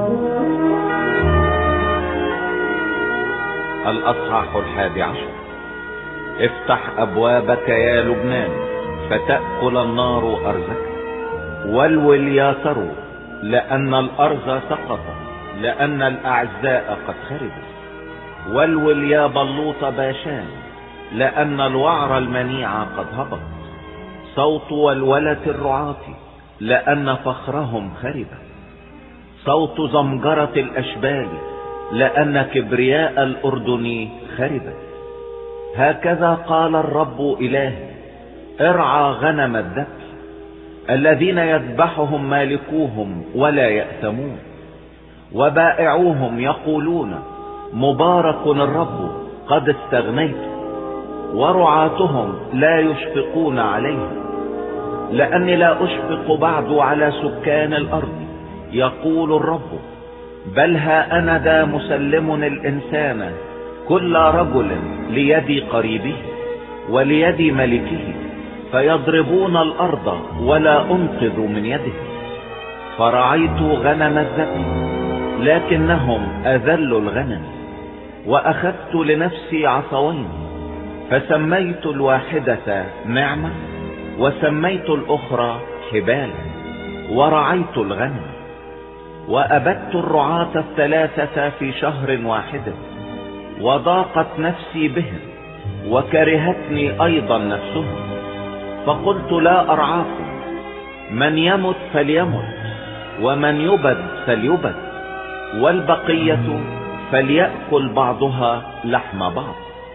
الأصحاح 11. افتح أبوابك يا لبنان فتأكل النار أرزك. والول يا ثرو لأن الأرز سقطت، لأن الأعزاء قد خربوا. والول يا بلوط باشان لأن الوعر المنيع قد هبط. صوت ولولة الرعاة لأن فخرهم خرب. صوت زمجرة الأشبال لأن كبرياء الأردن خربت. هكذا قال الرب إلهي: ارعى غنم الذكر الذين يذبحهم مالكوهم ولا يأثمون، وبائعوهم يقولون مبارك الرب قد استغنيت، ورعاتهم لا يشفقون عليهم، لأني لا أشفق بعد على سكان الأرض، يقول الرب. بل ها أنا ذا مسلم الإنسان كل رجل ليد قريبه وليد ملكه، فيضربون الأرض ولا أنقذ من يده. فرعيت غنم الذكر لكنهم أذلوا الغنم، وأخذت لنفسي عصوين، فسميت الواحدة نعمة وسميت الأخرى حبالا، ورعيت الغنم. وأبدت الرعاة الثلاثة في شهر واحد، وضاقت نفسي بهم وكرهتني أيضا نفسهم. فقلت لا أرعاكم، من يمت فليمت ومن يبد فليبد، والبقية فليأكل بعضها لحم بعض.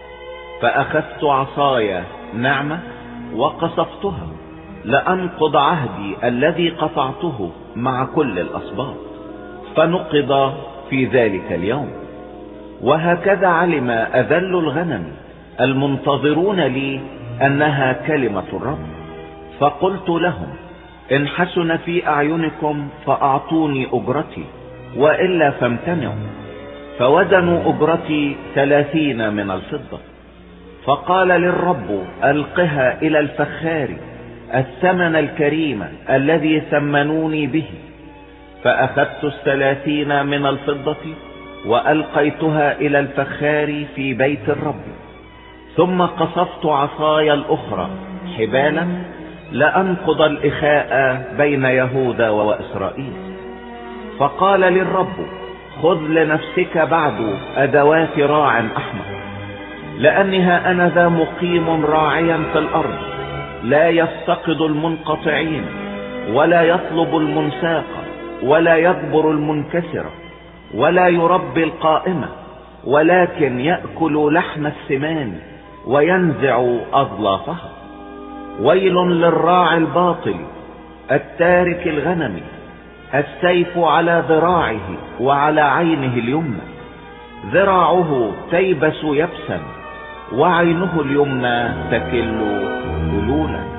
فأخذت عصاي نعمة وقصفتها لأنقض عهدي الذي قطعته مع كل الأسباط، فنقض في ذلك اليوم. وهكذا علم أذل الغنم المنتظرون لي أنها كلمة الرب. فقلت لهم: إن حسن في أعينكم فأعطوني أجرتي، وإلا فامتنعوا. فوزنوا أجرتي 30 من الفضة. فقال للرب: ألقها إلى الفخار الثمن الكريم الذي ثمنوني به. فأخذت 30 من الفضة وألقيتها إلى الفخار في بيت الرب. ثم قصفت عصاي الأخرى حبالا لأنقض الإخاء بين يهوذا وإسرائيل. فقال للرب: خذ لنفسك بعد أدوات راع أحمر، لأنها أنا ذا مقيم راعيا في الأرض، لا يفتقد المنقطعين ولا يطلب المنساق ولا يجبر المنكسرة ولا يربي القائمة، ولكن يأكل لحم السمان وينزع أظلافها. ويل للراعي الباطل التارك الغنم، السيف على ذراعه وعلى عينه اليمنى، ذراعه تيبس يبسا وعينه اليمنى تكل ذلولا.